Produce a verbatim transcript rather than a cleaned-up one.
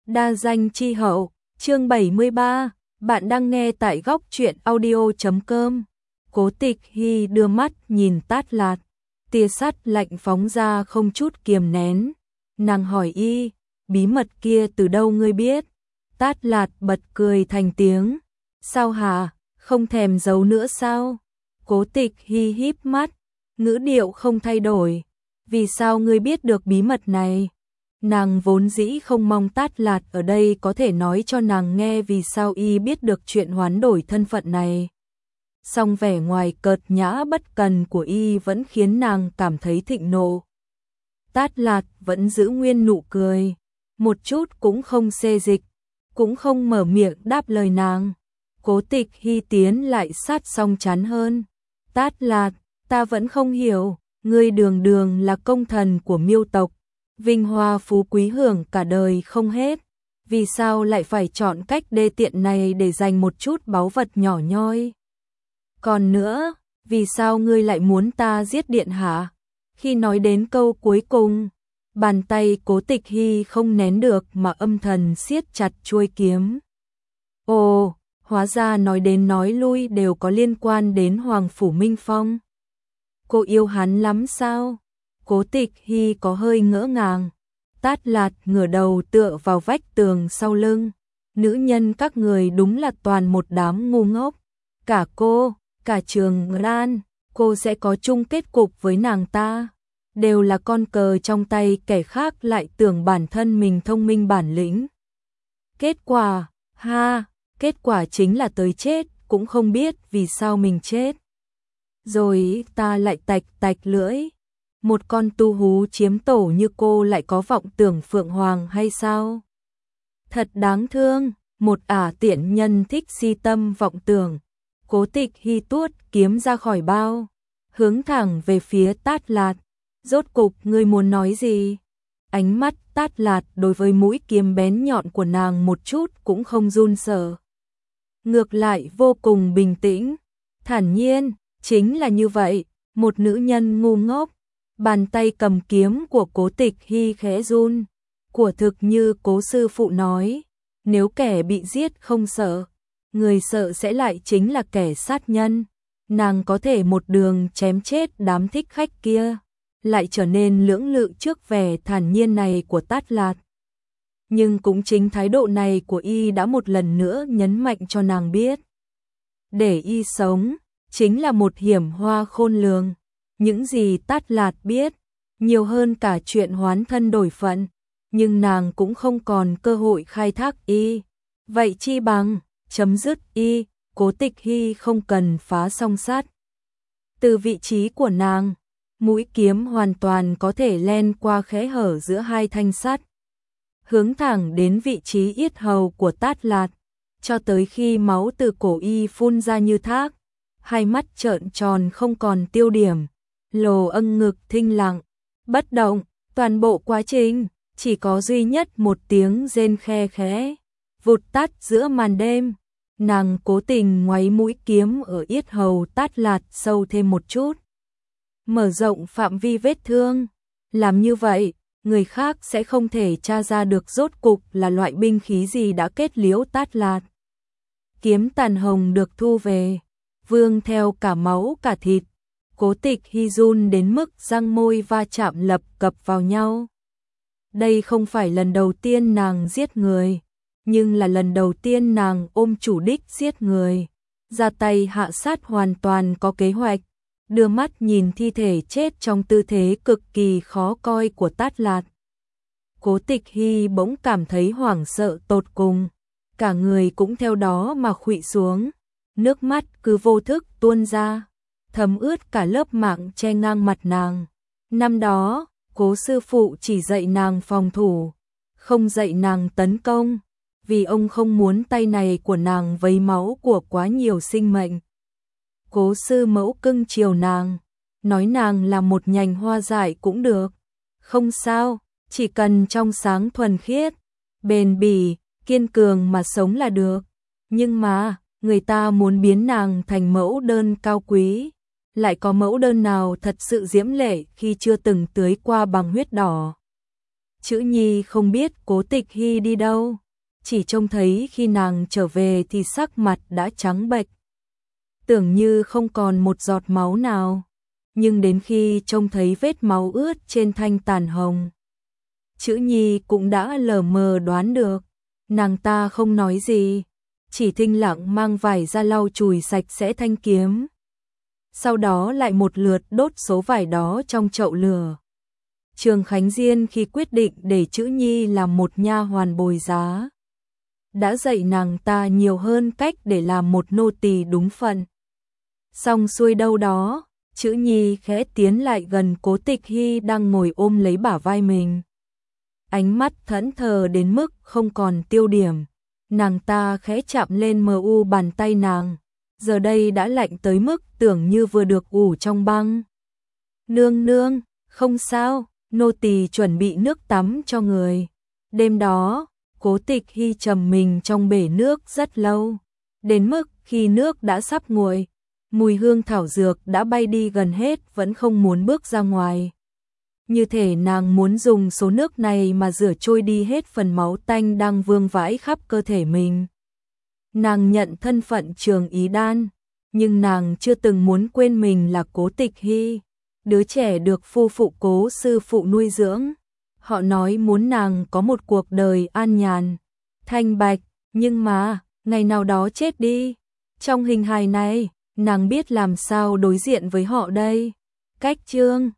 Đa danh chi hậu, chương bảy mươi ba, bạn đang nghe tại góc truyện audio chấm com. Cố Tịch Hy đưa mắt nhìn Tát Lạt, tia sắt lạnh phóng ra không chút kiềm nén. Nàng hỏi y, bí mật kia từ đâu ngươi biết? Tát Lạt bật cười thành tiếng. Sao hả, không thèm giấu nữa sao? Cố Tịch Hy híp mắt, ngữ điệu không thay đổi. Vì sao ngươi biết được bí mật này? Nàng vốn dĩ không mong Tát Lạt ở đây có thể nói cho nàng nghe vì sao y biết được chuyện hoán đổi thân phận này. Song vẻ ngoài cợt nhã bất cần của y vẫn khiến nàng cảm thấy thịnh nộ. Tát Lạt vẫn giữ nguyên nụ cười, một chút cũng không xê dịch, cũng không mở miệng đáp lời nàng. Cố Tịch Hy tiến lại sát song chắn hơn. Tát Lạt, ta vẫn không hiểu, ngươi đường đường là công thần của Miêu tộc, vinh hoa phú quý hưởng cả đời không hết, vì sao lại phải chọn cách đê tiện này để giành một chút báu vật nhỏ nhoi? Còn nữa, vì sao ngươi lại muốn ta giết điện hạ? Khi nói đến câu cuối cùng, bàn tay Cố Tịch Hy không nén được mà âm thầm siết chặt chuôi kiếm. Ồ, hóa ra nói đến nói lui đều có liên quan đến Hoàng Phủ Minh Phong. Cô yêu hắn lắm sao? Cố Tịch Hy có hơi ngỡ ngàng. Tát Lạt ngửa đầu tựa vào vách tường sau lưng. Nữ nhân các người đúng là toàn một đám ngu ngốc. Cả cô, cả Trường Lan, cô sẽ có chung kết cục với nàng ta. Đều là con cờ trong tay kẻ khác lại tưởng bản thân mình thông minh bản lĩnh. Kết quả, ha, kết quả chính là tới chết, cũng không biết vì sao mình chết. Rồi ta lại tạch tạch lưỡi. Một con tu hú chiếm tổ như cô lại có vọng tưởng phượng hoàng hay sao? Thật đáng thương, một ả tiện nhân thích si tâm vọng tưởng. Cố Tịch Hy tuốt kiếm ra khỏi bao, hướng thẳng về phía Tát Lạt. Rốt cục ngươi muốn nói gì? Ánh mắt Tát Lạt đối với mũi kiếm bén nhọn của nàng một chút cũng không run sợ. Ngược lại vô cùng bình tĩnh, thản nhiên, chính là như vậy, một nữ nhân ngu ngốc. Bàn tay cầm kiếm của Cố Tịch Hy khẽ run, của thực như Cố sư phụ nói, nếu kẻ bị giết không sợ, người sợ sẽ lại chính là kẻ sát nhân. Nàng có thể một đường chém chết đám thích khách kia, lại trở nên lưỡng lự trước vẻ thản nhiên này của Tát Lạt. Nhưng cũng chính thái độ này của y đã một lần nữa nhấn mạnh cho nàng biết, để y sống chính là một hiểm hoa khôn lường. Những gì Tát Lạt biết, nhiều hơn cả chuyện hoán thân đổi phận, nhưng nàng cũng không còn cơ hội khai thác y. Vậy chi bằng, chấm dứt y, Cố Tịch Hy không cần phá song sắt. Từ vị trí của nàng, mũi kiếm hoàn toàn có thể len qua kẽ hở giữa hai thanh sắt, hướng thẳng đến vị trí yết hầu của Tát Lạt, cho tới khi máu từ cổ y phun ra như thác, hai mắt trợn tròn không còn tiêu điểm. Lồ âng ngực thinh lặng, bất động, toàn bộ quá trình, chỉ có duy nhất một tiếng rên khe khẽ, vụt tắt giữa màn đêm. Nàng cố tình ngoáy mũi kiếm ở yết hầu Tát Lạt sâu thêm một chút, mở rộng phạm vi vết thương. Làm như vậy, người khác sẽ không thể tra ra được rốt cục là loại binh khí gì đã kết liễu Tát Lạt. Kiếm tàn hồng được thu về, vương theo cả máu cả thịt. Cố Tịch Hy run đến mức răng môi va chạm lập cập vào nhau. Đây không phải lần đầu tiên nàng giết người, nhưng là lần đầu tiên nàng ôm chủ đích giết người. Ra tay hạ sát hoàn toàn có kế hoạch, đưa mắt nhìn thi thể chết trong tư thế cực kỳ khó coi của Tát Lạt. Cố Tịch Hy bỗng cảm thấy hoảng sợ tột cùng, cả người cũng theo đó mà khuỵu xuống, nước mắt cứ vô thức tuôn ra, thấm ướt cả lớp mạng che ngang mặt nàng. Năm đó, Cố sư phụ chỉ dạy nàng phòng thủ, không dạy nàng tấn công, vì ông không muốn tay này của nàng vấy máu của quá nhiều sinh mệnh. Cố sư mẫu cưng chiều nàng, nói nàng là một nhành hoa dại cũng được, không sao, chỉ cần trong sáng thuần khiết, bền bỉ, kiên cường mà sống là được. Nhưng mà, người ta muốn biến nàng thành mẫu đơn cao quý. Lại có mẫu đơn nào thật sự diễm lệ khi chưa từng tưới qua bằng huyết đỏ. Chữ Nhi không biết Cố Tịch Hy đi đâu, chỉ trông thấy khi nàng trở về thì sắc mặt đã trắng bệch, tưởng như không còn một giọt máu nào, nhưng đến khi trông thấy vết máu ướt trên thanh tàn hồng, Chữ Nhi cũng đã lờ mờ đoán được. Nàng ta không nói gì, chỉ thinh lặng mang vải ra lau chùi sạch sẽ thanh kiếm. Sau đó lại một lượt đốt số vải đó trong chậu lửa. Trường Khánh Diên khi quyết định để Chữ Nhi làm một nha hoàn bồi giá, đã dạy nàng ta nhiều hơn cách để làm một nô tỳ đúng phận. Xong xuôi đâu đó, Chữ Nhi khẽ tiến lại gần Cố Tịch Hy đang ngồi ôm lấy bả vai mình. Ánh mắt thẫn thờ đến mức không còn tiêu điểm. Nàng ta khẽ chạm lên mờ u bàn tay nàng, giờ đây đã lạnh tới mức tưởng như vừa được ủ trong băng. Nương nương, không sao, nô tỳ chuẩn bị nước tắm cho người. Đêm đó, Cố Tịch Hy trầm mình trong bể nước rất lâu, đến mức khi nước đã sắp nguội, mùi hương thảo dược đã bay đi gần hết vẫn không muốn bước ra ngoài. Như thể nàng muốn dùng số nước này mà rửa trôi đi hết phần máu tanh đang vương vãi khắp cơ thể mình. Nàng nhận thân phận Trường Ý Đan, nhưng nàng chưa từng muốn quên mình là Cố Tịch Hy, đứa trẻ được phu phụ Cố sư phụ nuôi dưỡng. Họ nói muốn nàng có một cuộc đời an nhàn, thanh bạch, nhưng mà, ngày nào đó chết đi. Trong hình hài này, nàng biết làm sao đối diện với họ đây. Cách chương